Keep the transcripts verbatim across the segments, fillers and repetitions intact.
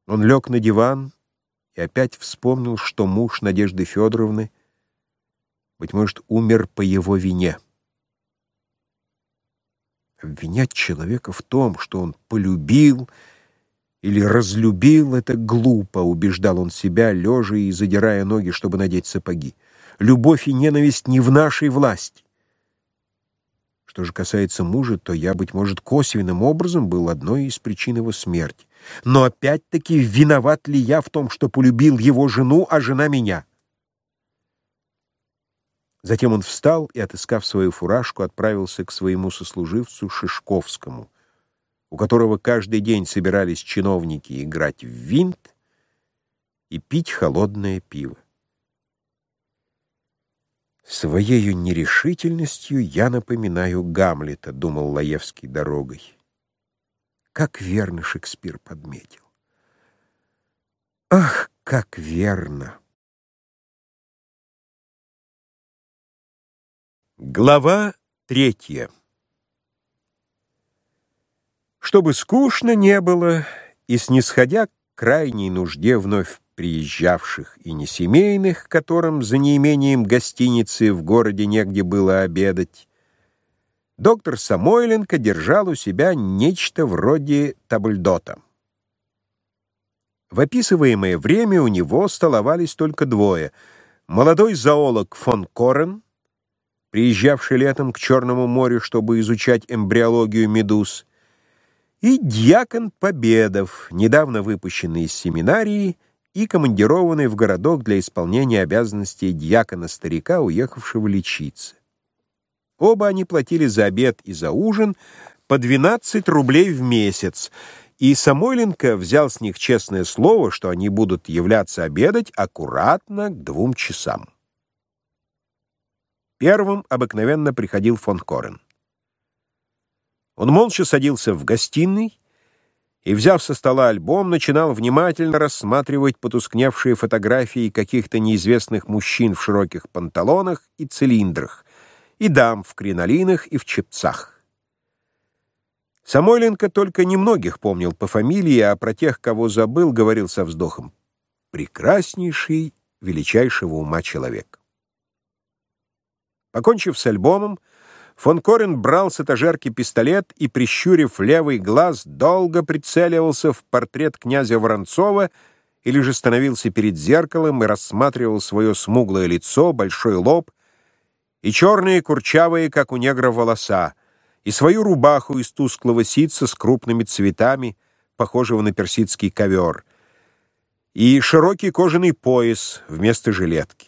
Он лег на диван и опять вспомнил, что муж Надежды Федоровны, быть может, умер по его вине. Обвинять человека в том, что он полюбил или разлюбил, — это глупо, — убеждал он себя, лежа и задирая ноги, чтобы надеть сапоги. Любовь и ненависть не в нашей власти. Что же касается мужа, то я, быть может, косвенным образом был одной из причин его смерти. Но опять-таки виноват ли я в том, что полюбил его жену, а жена меня? Затем он встал и, отыскав свою фуражку, отправился к своему сослуживцу Шишковскому, у которого каждый день собирались чиновники играть в винт и пить холодное пиво. «Своею нерешительностью я напоминаю Гамлета», — думал Лаевский дорогой. Как верно Шекспир подметил. Ах, как верно! Глава третья. Чтобы скучно не было, и снисходя к крайней нужде вновь приезжавших и несемейных, которым за неимением гостиницы в городе негде было обедать, доктор Самойленко держал у себя нечто вроде табльдота. В описываемое время у него столовались только двое: молодой зоолог фон Корен, приезжавший летом к Черному морю, чтобы изучать эмбриологию медуз, и дьякон Победов, недавно выпущенный из семинарии и командированный в городок для исполнения обязанностей дьякона-старика, уехавшего лечиться. Оба они платили за обед и за ужин по двенадцать рублей в месяц, и Самойленко взял с них честное слово, что они будут являться обедать аккуратно к двум часам. Первым обыкновенно приходил фон Корен. Он молча садился в гостиной и, взяв со стола альбом, начинал внимательно рассматривать потускневшие фотографии каких-то неизвестных мужчин в широких панталонах и цилиндрах, и дам в кринолинах и в чепцах. Самойленко только немногих помнил по фамилии, а про тех, кого забыл, говорил со вздохом: прекраснейший, величайшего ума человек. Покончив с альбомом, фон Корен брал с этажерки пистолет и, прищурив левый глаз, долго прицеливался в портрет князя Воронцова или же становился перед зеркалом и рассматривал свое смуглое лицо, большой лоб и черные курчавые, как у негра, волоса, и свою рубаху из тусклого ситца с крупными цветами, похожего на персидский ковер, и широкий кожаный пояс вместо жилетки.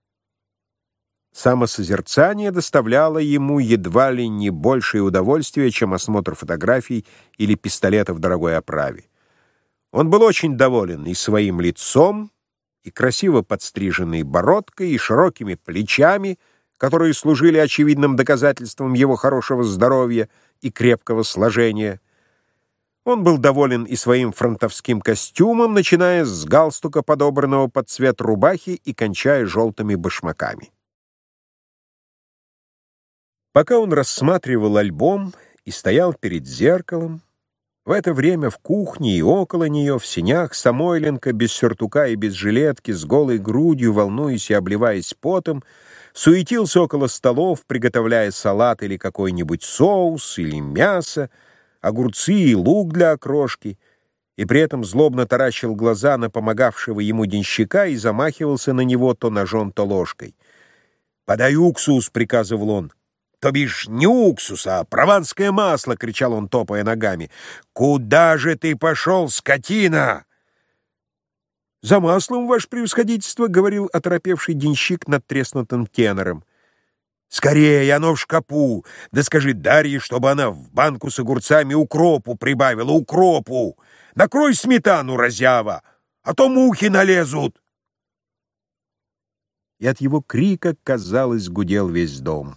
Самосозерцание доставляло ему едва ли не большее удовольствие, чем осмотр фотографий или пистолета в дорогой оправе. Он был очень доволен и своим лицом, и красиво подстриженной бородкой, и широкими плечами, которые служили очевидным доказательством его хорошего здоровья и крепкого сложения. Он был доволен и своим фронтовским костюмом, начиная с галстука, подобранного под цвет рубахи, и кончая желтыми башмаками. Пока он рассматривал альбом и стоял перед зеркалом, в это время в кухне и около нее, в сенях, Самойленко, без сюртука и без жилетки, с голой грудью, волнуясь и обливаясь потом, суетился около столов, приготовляя салат или какой-нибудь соус, или мясо, огурцы и лук для окрошки, и при этом злобно таращил глаза на помогавшего ему денщика и замахивался на него то ножом, то ложкой. «Подай уксус!» — приказывал он. «То бишь не уксус, а прованское масло!» — кричал он, топая ногами. «Куда же ты пошел, скотина?» «За маслом, ваше превосходительство», — говорил оторопевший денщик над треснутым тенором. «Скорее, оно в шкапу! Да скажи Дарье, чтобы она в банку с огурцами укропу прибавила, укропу! Накрой сметану, разява, а то мухи налезут!» И от его крика, казалось, гудел весь дом.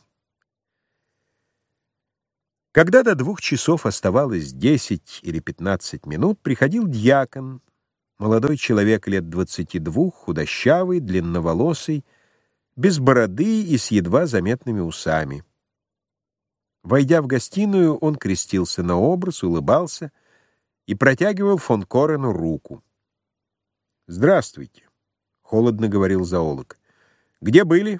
Когда до двух часов оставалось десять или пятнадцать минут, приходил дьякон, молодой человек лет двадцати двух, худощавый, длинноволосый, без бороды и с едва заметными усами. Войдя в гостиную, он крестился на образ, улыбался и протягивал фон Корену руку. «Здравствуйте», — холодно говорил зоолог. «Где были?»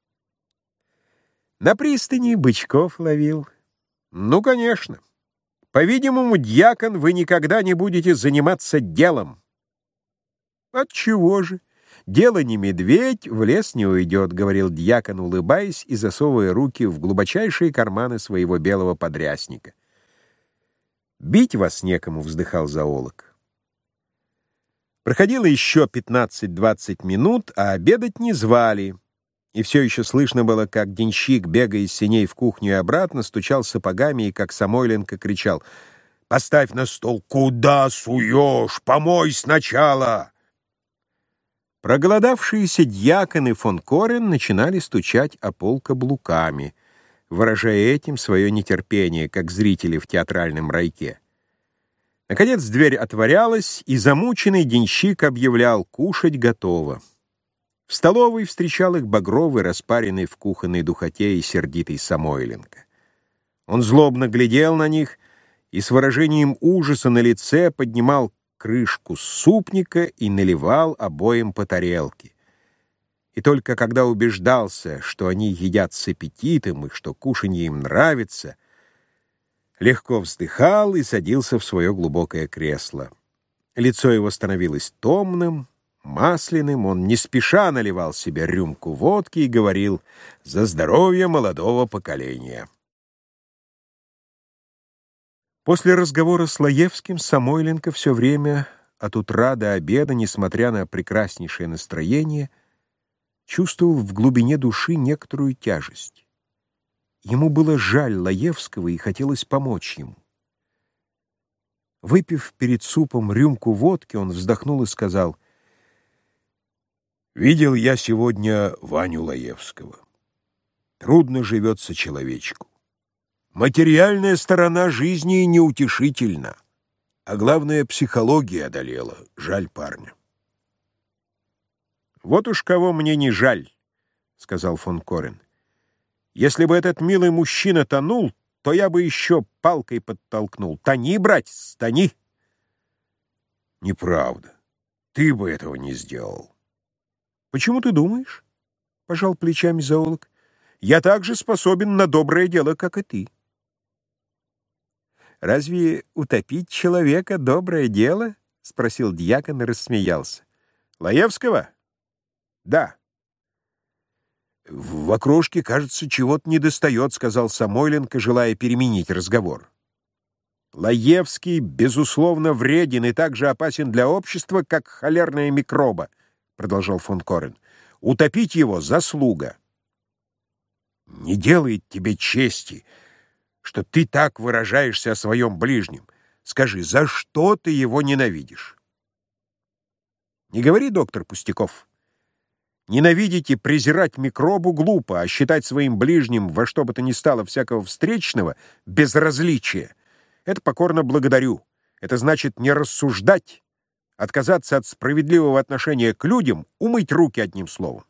«На пристани бычков ловил». «Ну, конечно. По-видимому, дьякон, вы никогда не будете заниматься делом». «Отчего же? Дело не медведь, в лес не уйдет», — говорил дьякон, улыбаясь и засовывая руки в глубочайшие карманы своего белого подрясника. «Бить вас некому», — вздыхал зоолог. Проходило еще пятнадцать-двадцать минут, а обедать не звали, и все еще слышно было, как денщик, бегая из сеней в кухню и обратно, стучал сапогами и, как Самойленко, кричал: «Поставь на стол! Куда суешь? Помой сначала!» Проголодавшиеся дьякон и фон Корен начинали стучать о пол каблуками, выражая этим свое нетерпение, как зрители в театральном райке. Наконец дверь отворялась, и замученный денщик объявлял: «Кушать готово». В столовой встречал их багровый, распаренный в кухонной духоте и сердитый Самойленко. Он злобно глядел на них и с выражением ужаса на лице поднимал крышку супника и наливал обоим по тарелке. И только когда убеждался, что они едят с аппетитом и что кушанье им нравится, легко вздыхал и садился в свое глубокое кресло. Лицо его становилось томным, масляным, он не спеша наливал себе рюмку водки и говорил: «За здоровье молодого поколения». После разговора с Лаевским Самойленко все время от утра до обеда, несмотря на прекраснейшее настроение, чувствовал в глубине души некоторую тяжесть. Ему было жаль Лаевского и хотелось помочь ему. Выпив перед супом рюмку водки, он вздохнул и сказал: «Видел я сегодня Ваню Лаевского. Трудно живется человечку. Материальная сторона жизни неутешительна, а главное, психология одолела. Жаль парня». «Вот уж кого мне не жаль», — сказал фон Корен. «Если бы этот милый мужчина тонул, то я бы еще палкой подтолкнул. Тони, братец, тони!» «Неправда. Ты бы этого не сделал». «Почему ты думаешь?» — пожал плечами зоолог. «Я так же способен на доброе дело, как и ты». «Разве утопить человека — доброе дело?» — спросил дьякон и рассмеялся. «Лаевского?» «Да». «В окрошке, кажется, чего-то недостает», — сказал Самойленко, желая переменить разговор. «Лаевский, безусловно, вреден и так же опасен для общества, как холерная микроба», — продолжал фон Корен. «Утопить его — заслуга». «Не делает тебе чести, что ты так выражаешься о своем ближнем. Скажи, за что ты его ненавидишь?» «Не говори, доктор, пустяков. Ненавидеть и презирать микробу глупо, а считать своим ближним во что бы то ни стало всякого встречного безразличия — это покорно благодарю. Это значит не рассуждать, отказаться от справедливого отношения к людям, умыть руки одним словом.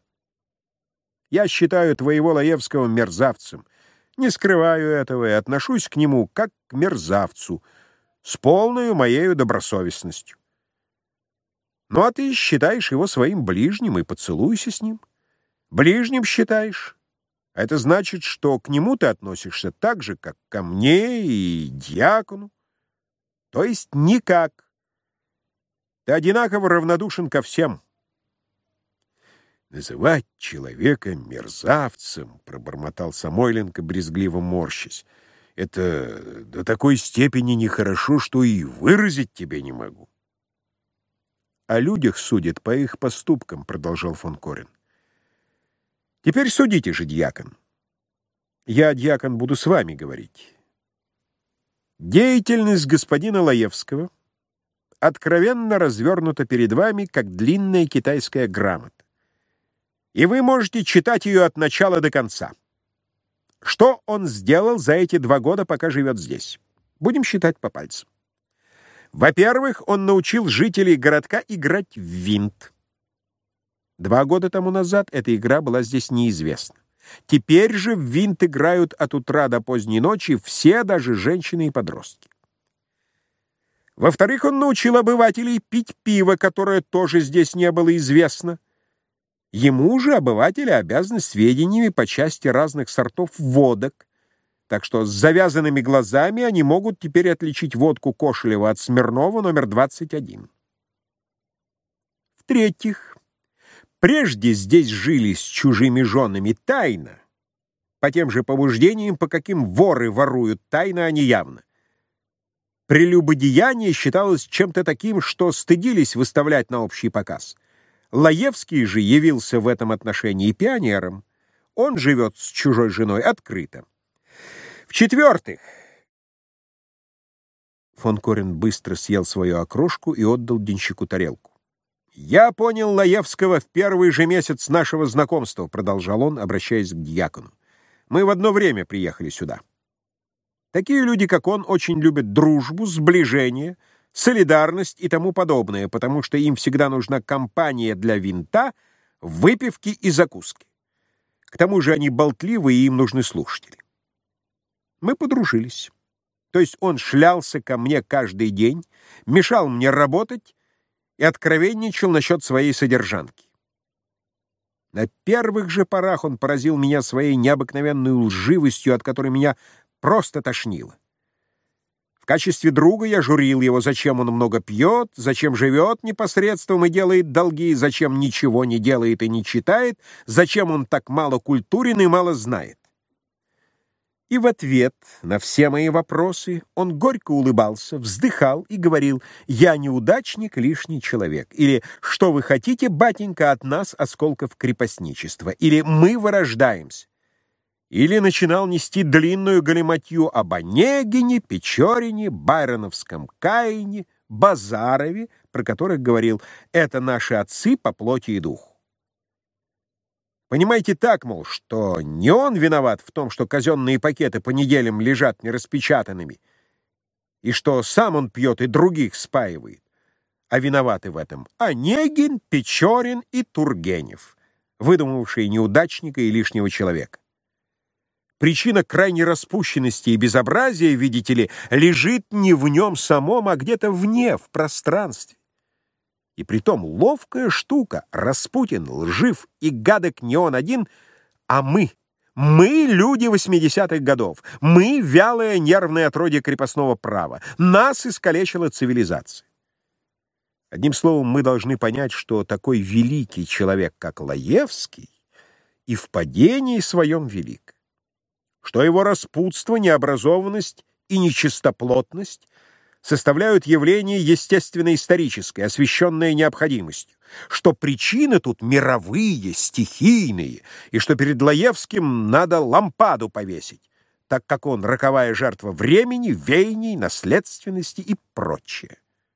Я считаю твоего Лаевского мерзавцем, не скрываю этого и отношусь к нему как к мерзавцу, с полной моею добросовестностью. Ну, а ты считаешь его своим ближним и поцелуйся с ним. Ближним считаешь. Это значит, что к нему ты относишься так же, как ко мне и дьякону. То есть никак. Ты одинаково равнодушен ко всем». «Называть человека мерзавцем», — пробормотал Самойленко, брезгливо морщась, — «это до такой степени нехорошо, что и выразить тебе не могу». «О людях судят по их поступкам», — продолжал фон Корен. «Теперь судите же, дьякон. Я, дьякон, буду с вами говорить. Деятельность господина Лаевского откровенно развернута перед вами, как длинная китайская грамота. И вы можете читать ее от начала до конца. Что он сделал за эти два года, пока живет здесь? Будем считать по пальцам. Во-первых, он научил жителей городка играть в винт. Два года тому назад эта игра была здесь неизвестна. Теперь же в винт играют от утра до поздней ночи все, даже женщины и подростки. Во-вторых, он научил обывателей пить пиво, которое тоже здесь не было известно. Ему же обыватели обязаны сведениями по части разных сортов водок, так что с завязанными глазами они могут теперь отличить водку Кошелева от Смирнова номер двадцать один. В-третьих, прежде здесь жили с чужими женами тайно, по тем же побуждениям, по каким воры воруют тайно, а не явно. Прелюбодеяние считалось чем-то таким, что стыдились выставлять на общий показ. Лаевский же явился в этом отношении пионером. Он живет с чужой женой открыто. В-четвертых, фон Корен быстро съел свою окрошку и отдал денщику тарелку. «Я понял Лаевского в первый же месяц нашего знакомства», — продолжал он, обращаясь к дьякону. «Мы в одно время приехали сюда. Такие люди, как он, очень любят дружбу, сближение, солидарность и тому подобное, потому что им всегда нужна компания для винта, выпивки и закуски. К тому же они болтливы, и им нужны слушатели. Мы подружились. То есть он шлялся ко мне каждый день, мешал мне работать и откровенничал насчет своей содержанки. На первых же порах он поразил меня своей необыкновенной лживостью, от которой меня просто тошнило. В качестве друга я журил его, зачем он много пьет, зачем живет непосредством и делает долги, зачем ничего не делает и не читает, зачем он так мало культурен и мало знает. И в ответ на все мои вопросы он горько улыбался, вздыхал и говорил: «Я неудачник, лишний человек», или «Что вы хотите, батенька, от нас, осколков крепостничества», или «Мы вырождаемся», или начинал нести длинную галиматью об Онегине, Печорине, Байроновском Каине, Базарове, про которых говорил: «Это наши отцы по плоти и духу». Понимаете так, мол, что не он виноват в том, что казенные пакеты по неделям лежат нераспечатанными, и что сам он пьет и других спаивает, а виноваты в этом Онегин, Печорин и Тургенев, выдумавшие неудачника и лишнего человека. Причина крайней распущенности и безобразия, видите ли, лежит не в нем самом, а где-то вне, в пространстве. И притом ловкая штука. Распутин лжив и гадок не он один, а мы. Мы люди восьмидесятых годов. Мы вялое нервное отродье крепостного права. Нас искалечила цивилизация. Одним словом, мы должны понять, что такой великий человек, как Лаевский, и в падении своем велик. Что его распутство, необразованность и нечистоплотность составляют явление естественно-историческое, освещенное необходимостью, что причины тут мировые, стихийные, и что перед Лаевским надо лампаду повесить, так как он роковая жертва времени, веяний, наследственности и прочее.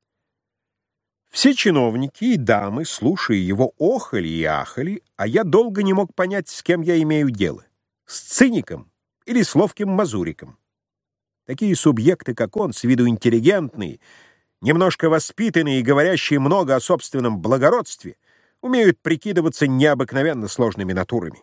Все чиновники и дамы, слушая его, охали и ахали, а я долго не мог понять, с кем я имею дело — с циником или с ловким мазуриком. Такие субъекты, как он, с виду интеллигентные, немножко воспитанные и говорящие много о собственном благородстве, умеют прикидываться необыкновенно сложными натурами.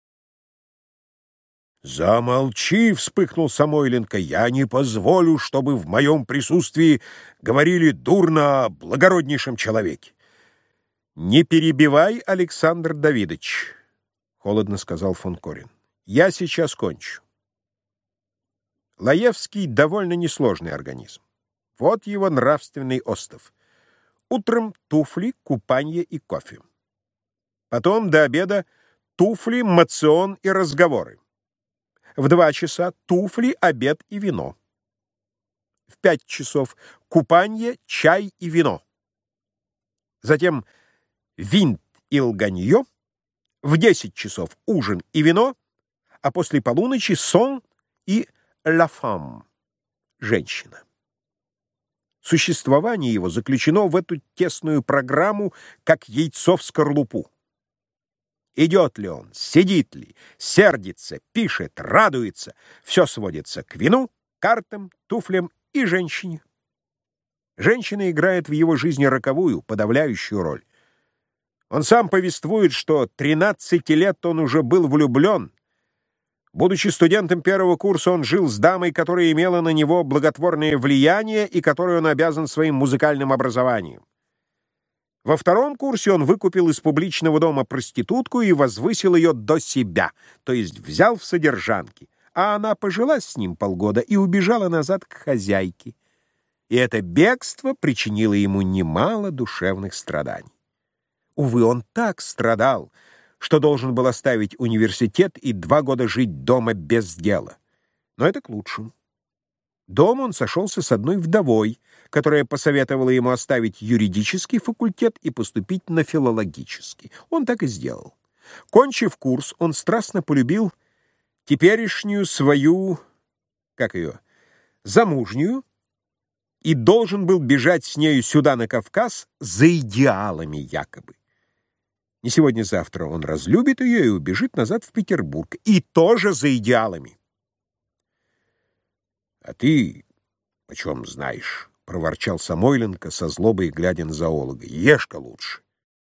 «Замолчи!» — вспыхнул Самойленко. «Я не позволю, чтобы в моем присутствии говорили дурно о благороднейшем человеке». «Не перебивай, Александр Давидович», — холодно сказал фон Корен. «Я сейчас кончу». Лаевский — довольно несложный организм. Вот его нравственный остов. Утром туфли, купанье и кофе. Потом до обеда туфли, мацион и разговоры. В два часа туфли, обед и вино. В пять часов купанье, чай и вино. Затем винт и лганье. В десять часов ужин и вино, а после полуночи сон и «la femme» — женщина. Существование его заключено в эту тесную программу, как яйцо в скорлупу. Идет ли он, сидит ли, сердится, пишет, радуется — все сводится к вину, картам, туфлям и женщине. Женщина играет в его жизни роковую, подавляющую роль. Он сам повествует, что тринадцати лет он уже был влюблен. Будучи студентом первого курса, он жил с дамой, которая имела на него благотворное влияние и которой он обязан своим музыкальным образованием. Во втором курсе он выкупил из публичного дома проститутку и возвысил ее до себя, то есть взял в содержанки, а она пожилась с ним полгода и убежала назад к хозяйке. И это бегство причинило ему немало душевных страданий. Увы, он так страдал, что должен был оставить университет и два года жить дома без дела. Но это к лучшему. Дома он сошелся с одной вдовой, которая посоветовала ему оставить юридический факультет и поступить на филологический. Он так и сделал. Кончив курс, он страстно полюбил теперешнюю свою, как ее, замужнюю, и должен был бежать с нею сюда, на Кавказ, за идеалами якобы. Не сегодня-завтра он разлюбит ее и убежит назад в Петербург. И тоже за идеалами. — А ты почем знаешь? — проворчал Самойленко со злобой, глядя на зоолога. — Ешь-ка лучше.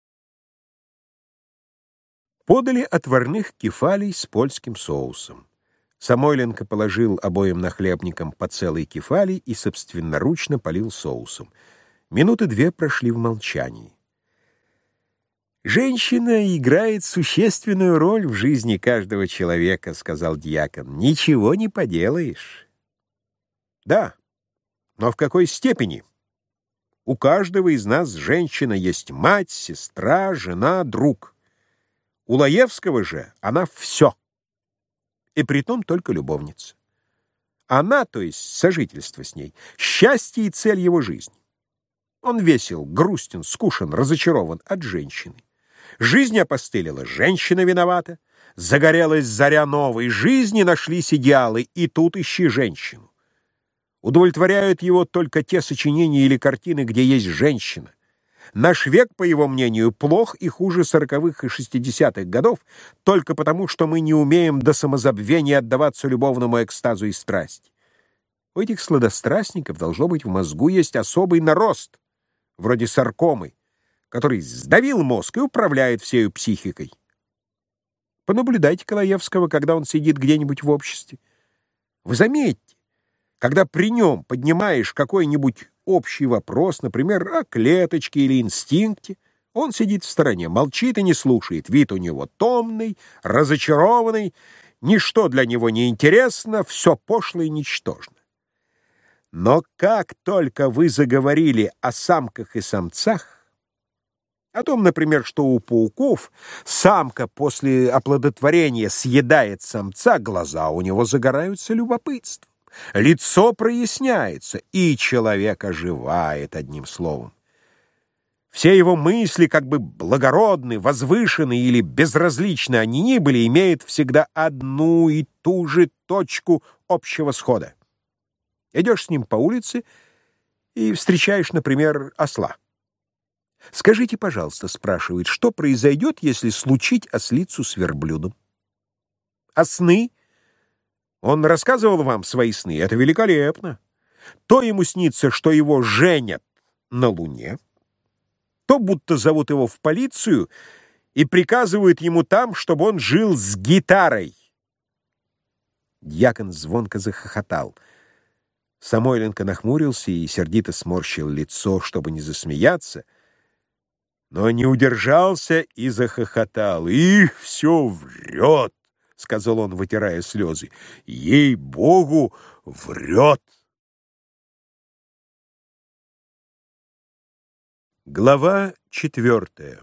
Подали отварных кефалей с польским соусом. Самойленко положил обоим нахлебникам по целой кефали и собственноручно полил соусом. Минуты две прошли в молчании. «Женщина играет существенную роль в жизни каждого человека», — сказал дьякон. «Ничего не поделаешь». «Да, но в какой степени? У каждого из нас женщина есть мать, сестра, жена, друг. У Лаевского же она все, и притом только любовница. Она, то есть сожительство с ней, счастье и цель его жизни. Он весел, грустен, скушен, разочарован от женщины. Жизнь опостылила, женщина виновата. Загорелась заря новой жизни, нашлись идеалы, и тут ищи женщину. Удовлетворяют его только те сочинения или картины, где есть женщина. Наш век, по его мнению, плох и хуже сороковых и шестидесятых годов только потому, что мы не умеем до самозабвения отдаваться любовному экстазу и страсти. У этих сладострастников должно быть в мозгу есть особый нарост, вроде саркомы, который сдавил мозг и управляет всею психикой. Понаблюдайте Лаевского, когда он сидит где-нибудь в обществе. Вы заметите, когда при нем поднимаешь какой-нибудь общий вопрос, например, о клеточке или инстинкте, он сидит в стороне, молчит и не слушает. Вид у него томный, разочарованный, ничто для него не интересно, все пошло и ничтожно. Но как только вы заговорили о самках и самцах, о том, например, что у пауков самка после оплодотворения съедает самца, глаза у него загораются любопытством, лицо проясняется, и человек оживает, одним словом. Все его мысли, как бы благородны, возвышены или безразличны они ни были, имеют всегда одну и ту же точку общего схода. Идешь с ним по улице и встречаешь, например, осла. «Скажите, пожалуйста, — спрашивает, — что произойдет, если случить ослицу с верблюдом? А сны? Он рассказывал вам свои сны? Это великолепно. То ему снится, что его женят на Луне, то будто зовут его в полицию и приказывают ему там, чтобы он жил с гитарой». Дьякон звонко захохотал. Самойленко нахмурился и сердито сморщил лицо, чтобы не засмеяться, но не удержался и захохотал. «Их все врет», — сказал он, вытирая слезы. «Ей-богу, врет». Глава четвертая.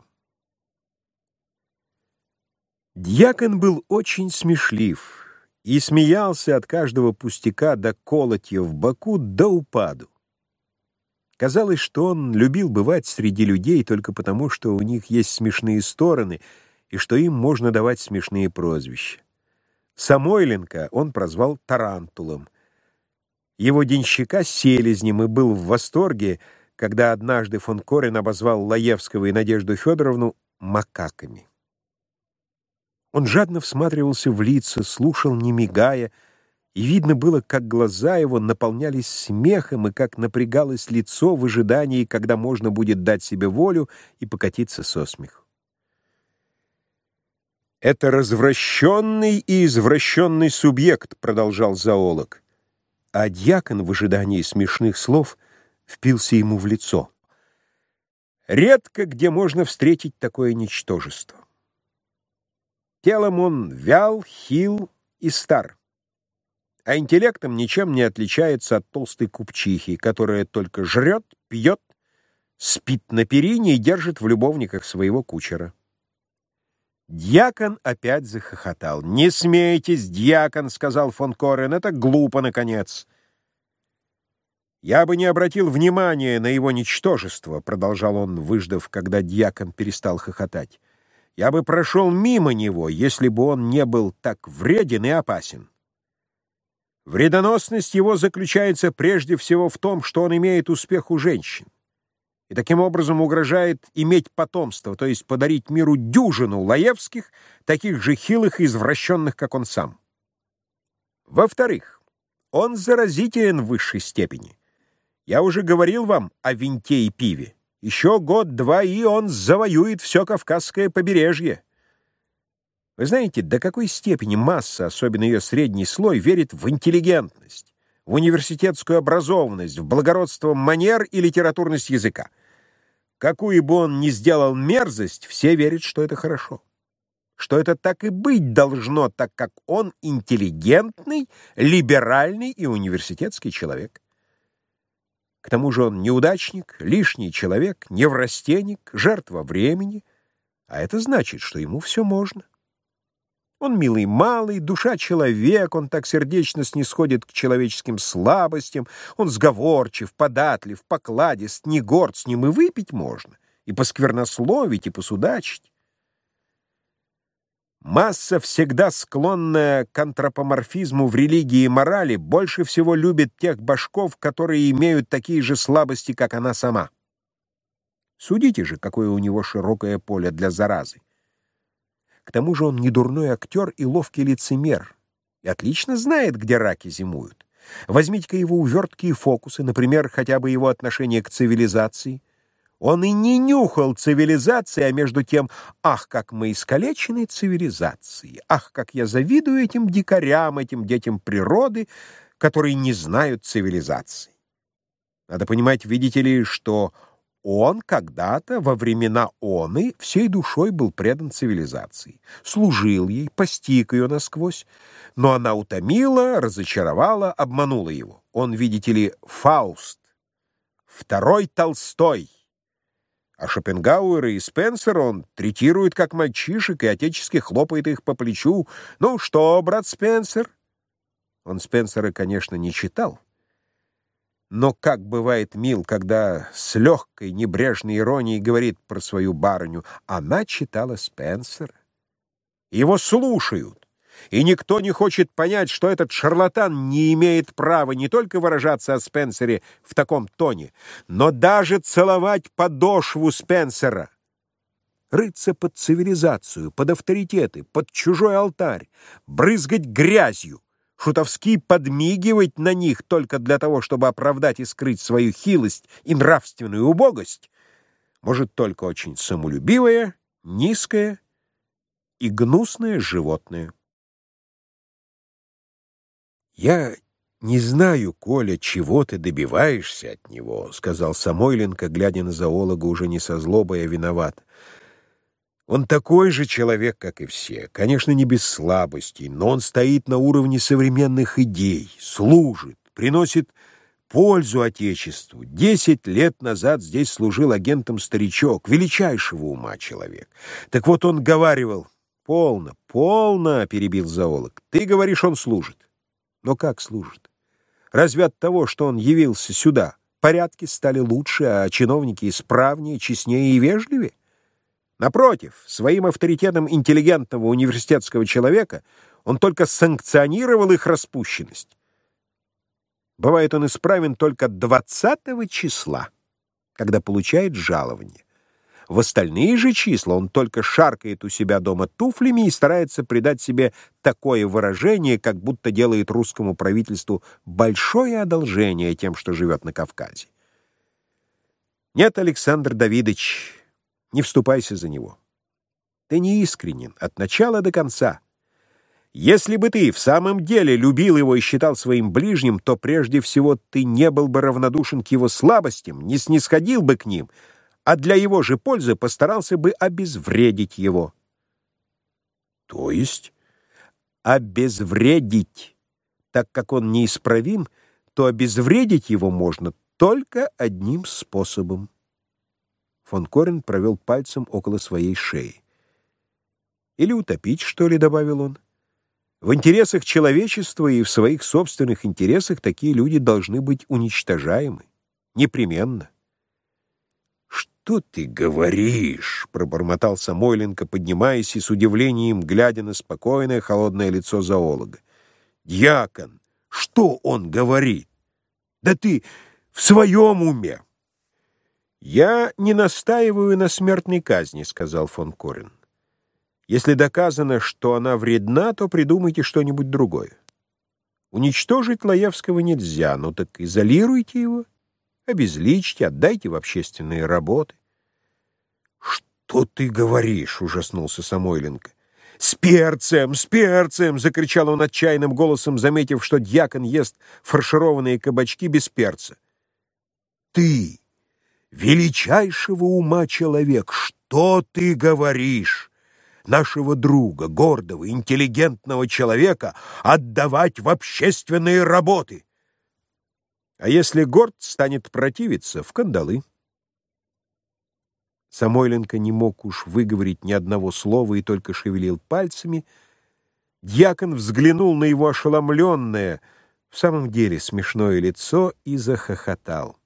Дьякон был очень смешлив и смеялся от каждого пустяка до колотья в боку до упаду. Казалось, что он любил бывать среди людей только потому, что у них есть смешные стороны и что им можно давать смешные прозвища. Самойленко он прозвал Тарантулом, его денщика — Селезнем, и был в восторге, когда однажды фон Корен обозвал Лаевского и Надежду Федоровну макаками. Он жадно всматривался в лица, слушал, не мигая, и видно было, как глаза его наполнялись смехом и как напрягалось лицо в ожидании, когда можно будет дать себе волю и покатиться со смеху. «Это развращенный и извращенный субъект», — продолжал зоолог. А дьякон в ожидании смешных слов впился ему в лицо. Редко где можно встретить такое ничтожество. Телом он вял, хил и стар, а интеллектом ничем не отличается от толстой купчихи, которая только жрет, пьет, спит на перине и держит в любовниках своего кучера. Дьякон опять захохотал. «Не смейтесь, дьякон», — сказал фон Корен, — «это глупо, наконец». «Я бы не обратил внимания на его ничтожество», — продолжал он, выждав, когда дьякон перестал хохотать. «Я бы прошел мимо него, если бы он не был так вреден и опасен. Вредоносность его заключается прежде всего в том, что он имеет успех у женщин и таким образом угрожает иметь потомство, то есть подарить миру дюжину Лаевских, таких же хилых и извращенных, как он сам. Во-вторых, он заразителен в высшей степени. Я уже говорил вам о винте и пиве. Еще год-два, и он завоюет все Кавказское побережье. Вы знаете, до какой степени масса, особенно ее средний слой, верит в интеллигентность, в университетскую образованность, в благородство манер и литературность языка. Какую бы он ни сделал мерзость, все верят, что это хорошо, что это так и быть должно, так как он интеллигентный, либеральный и университетский человек. К тому же он неудачник, лишний человек, неврастенник, жертва времени, а это значит, что ему все можно. Он милый малый, душа человек, он так сердечно снисходит к человеческим слабостям, он сговорчив, податлив, покладист, не горд, с ним и выпить можно, и посквернословить, и посудачить. Масса, всегда склонная к антропоморфизму в религии и морали, больше всего любит тех башков, которые имеют такие же слабости, как она сама. Судите же, какое у него широкое поле для заразы. К тому же он не дурной актер и ловкий лицемер, и отлично знает, где раки зимуют. Возьмите-ка его уверткие фокусы, например, хотя бы его отношение к цивилизации. Он и не нюхал цивилизации, а между тем, ах, как мы искалечены цивилизацией, ах, как я завидую этим дикарям, этим детям природы, которые не знают цивилизации. Надо понимать, видите ли, что он когда-то, во времена оны, всей душой был предан цивилизации, служил ей, постиг ее насквозь, но она утомила, разочаровала, обманула его. Он, видите ли, Фауст, второй Толстой. А Шопенгауэра и Спенсера он третирует как мальчишек и отечески хлопает их по плечу. «Ну что, брат Спенсер?» Он Спенсера, конечно, не читал. Но как бывает мил, когда с легкой небрежной иронией говорит про свою барыню. Она читала Спенсера. Его слушают. И никто не хочет понять, что этот шарлатан не имеет права не только выражаться о Спенсере в таком тоне, но даже целовать подошву Спенсера, рыться под цивилизацию, под авторитеты, под чужой алтарь, брызгать грязью, шутовски подмигивать на них только для того, чтобы оправдать и скрыть свою хилость и нравственную убогость, может только очень самолюбивое, низкое и гнусное животное. «Я не знаю, Коля, чего ты добиваешься от него», — сказал Самойленко, глядя на зоолога уже не со злобой, а виноват. «Он такой же человек, как и все, конечно, не без слабостей, но он стоит на уровне современных идей, служит, приносит пользу Отечеству. Десять лет назад здесь служил агентом старичок, величайшего ума человек. Так вот он говаривал...» «Полно, полно», — перебил зоолог, — «ты говоришь, он служит. Но как служит? Разве от того, что он явился сюда, порядки стали лучше, а чиновники исправнее, честнее и вежливее? Напротив, своим авторитетом интеллигентного университетского человека он только санкционировал их распущенность. Бывает, он исправен только двадцатого числа, когда получает жалование. В остальные же числа он только шаркает у себя дома туфлями и старается придать себе такое выражение, как будто делает русскому правительству большое одолжение тем, что живет на Кавказе. Нет, Александр Давидович, не вступайся за него. Ты не искренен от начала до конца. Если бы ты в самом деле любил его и считал своим ближним, то прежде всего ты не был бы равнодушен к его слабостям, не снисходил бы к ним, а для его же пользы постарался бы обезвредить его. То есть обезвредить. Так как он неисправим, то обезвредить его можно только одним способом. Фон Корен провел пальцем около своей шеи. «Или утопить, что ли?» — добавил он. «В интересах человечества и в своих собственных интересах такие люди должны быть уничтожаемы. Непременно». «Что ты говоришь?» — пробормотал Самойленко, поднимаясь и с удивлением глядя на спокойное холодное лицо зоолога. «Дьякон, что он говорит? Да ты в своем уме!» «Я не настаиваю на смертной казни», — сказал фон Корен. «Если доказано, что она вредна, то придумайте что-нибудь другое. Уничтожить Лаевского нельзя, но так изолируйте его, обезличьте, отдайте в общественные работы». «Что ты говоришь?» — ужаснулся Самойленко. «С перцем, с перцем!» — закричал он отчаянным голосом, заметив, что дьякон ест фаршированные кабачки без перца. «Ты, величайшего ума человек, что ты говоришь? Нашего друга, гордого, интеллигентного человека отдавать в общественные работы!» «А если горд станет противиться, в кандалы». Самойленко не мог уж выговорить ни одного слова и только шевелил пальцами. Дьякон взглянул на его ошеломленное, в самом деле смешное лицо и захохотал.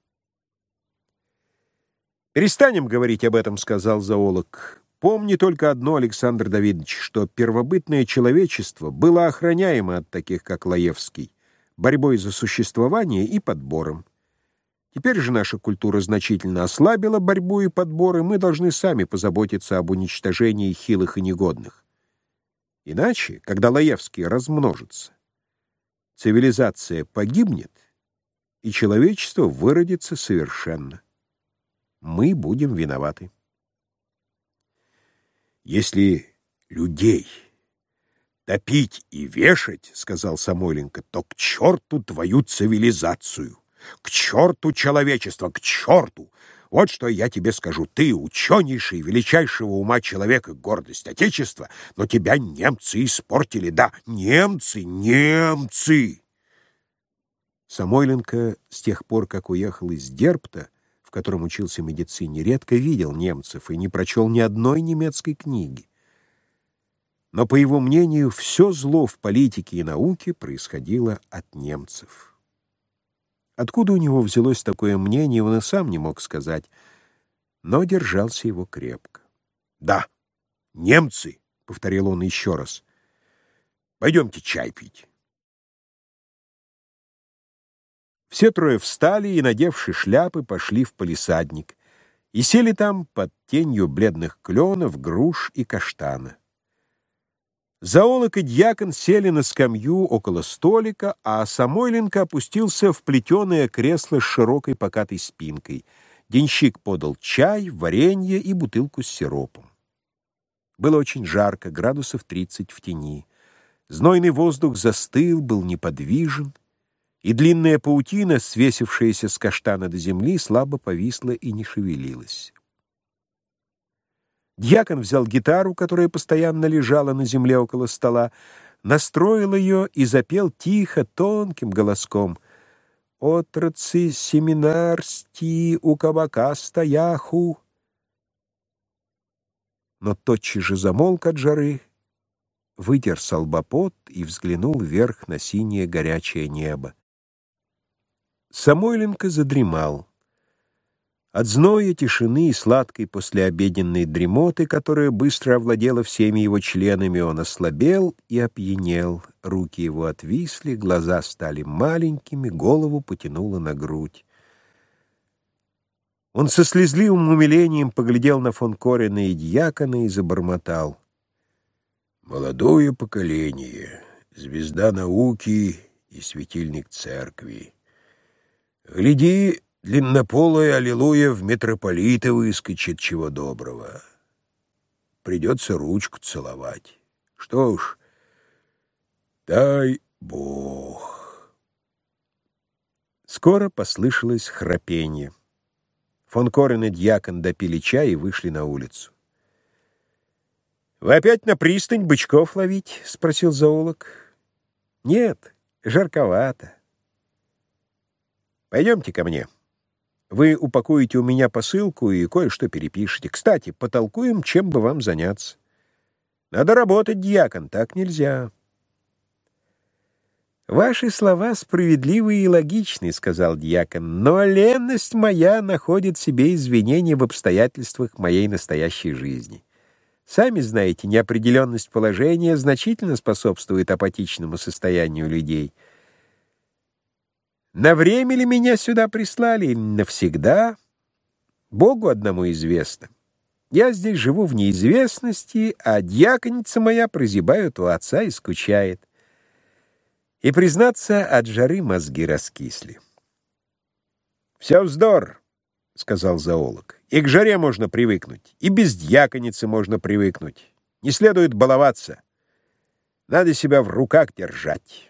«Перестанем говорить об этом», — сказал зоолог. «Помни только одно, Александр Давидович, что первобытное человечество было охраняемо от таких, как Лаевский, борьбой за существование и подбором. Теперь же наша культура значительно ослабила борьбу и подбор, и мы должны сами позаботиться об уничтожении хилых и негодных. Иначе, когда Лаевский размножится, цивилизация погибнет, и человечество выродится совершенно. Мы будем виноваты». «Если людей топить и вешать, — сказал Самойленко, — то к черту твою цивилизацию, к черту человечество, к черту! Вот что я тебе скажу. Ты ученейший, величайшего ума человека, гордость Отечества, но тебя немцы испортили. Да, немцы, немцы!» Самойленко с тех пор, как уехал из Дербта, в котором учился медицине, редко видел немцев и не прочел ни одной немецкой книги. Но, по его мнению, все зло в политике и науке происходило от немцев. Откуда у него взялось такое мнение, он и сам не мог сказать, но держался его крепко. «Да, немцы!» — повторил он еще раз. «Пойдемте чай пить». Все трое встали и, надевши шляпы, пошли в палисадник и сели там под тенью бледных кленов, груш и каштана. Зоолог и дьякон сели на скамью около столика, а Самойленко опустился в плетеное кресло с широкой покатой спинкой. Денщик подал чай, варенье и бутылку с сиропом. Было очень жарко, градусов тридцать в тени. Знойный воздух застыл, был неподвижен, и длинная паутина, свесившаяся с каштана до земли, слабо повисла и не шевелилась. Дьякон взял гитару, которая постоянно лежала на земле около стола, настроил ее и запел тихо, тонким голоском: «Отрацы семинарсти у кабака стояху». Но тотчас же замолк от жары, вытер со лба пот и взглянул вверх на синее горячее небо. Самойленко задремал. От зноя, тишины и сладкой послеобеденной дремоты, которая быстро овладела всеми его членами, он ослабел и опьянел. Руки его отвисли, глаза стали маленькими, голову потянуло на грудь. Он со слезливым умилением поглядел на фон Корена и дьякона и забормотал: «Молодое поколение, звезда науки и светильник церкви. Гляди, длиннополая аллилуйя в митрополита выскочит чего доброго. придется ручку целовать. Что ж, дай Бог. Скоро послышалось храпенье. Фон Корен и дьякон допили чай и вышли на улицу. — Вы опять на пристань бычков ловить? — спросил зоолог. — Нет, жарковато. Пойдемте ко мне. Вы упакуете у меня посылку и кое-что перепишете. Кстати, потолкуем, чем бы вам заняться. Надо работать, дьякон, так нельзя. Ваши слова справедливы и логичны, — сказал дьякон, — но ленность моя находит себе извинения в обстоятельствах моей настоящей жизни. Сами знаете, неопределенность положения значительно способствует апатичному состоянию людей. На время ли меня сюда прислали или навсегда? Богу одному известно. Я здесь живу в неизвестности, а дьяконица моя прозябает у отца и скучает. И, признаться, от жары мозги раскисли. — Все вздор, — сказал зоолог. — И к жаре можно привыкнуть, и без дьяконицы можно привыкнуть. Не следует баловаться. Надо себя в руках держать.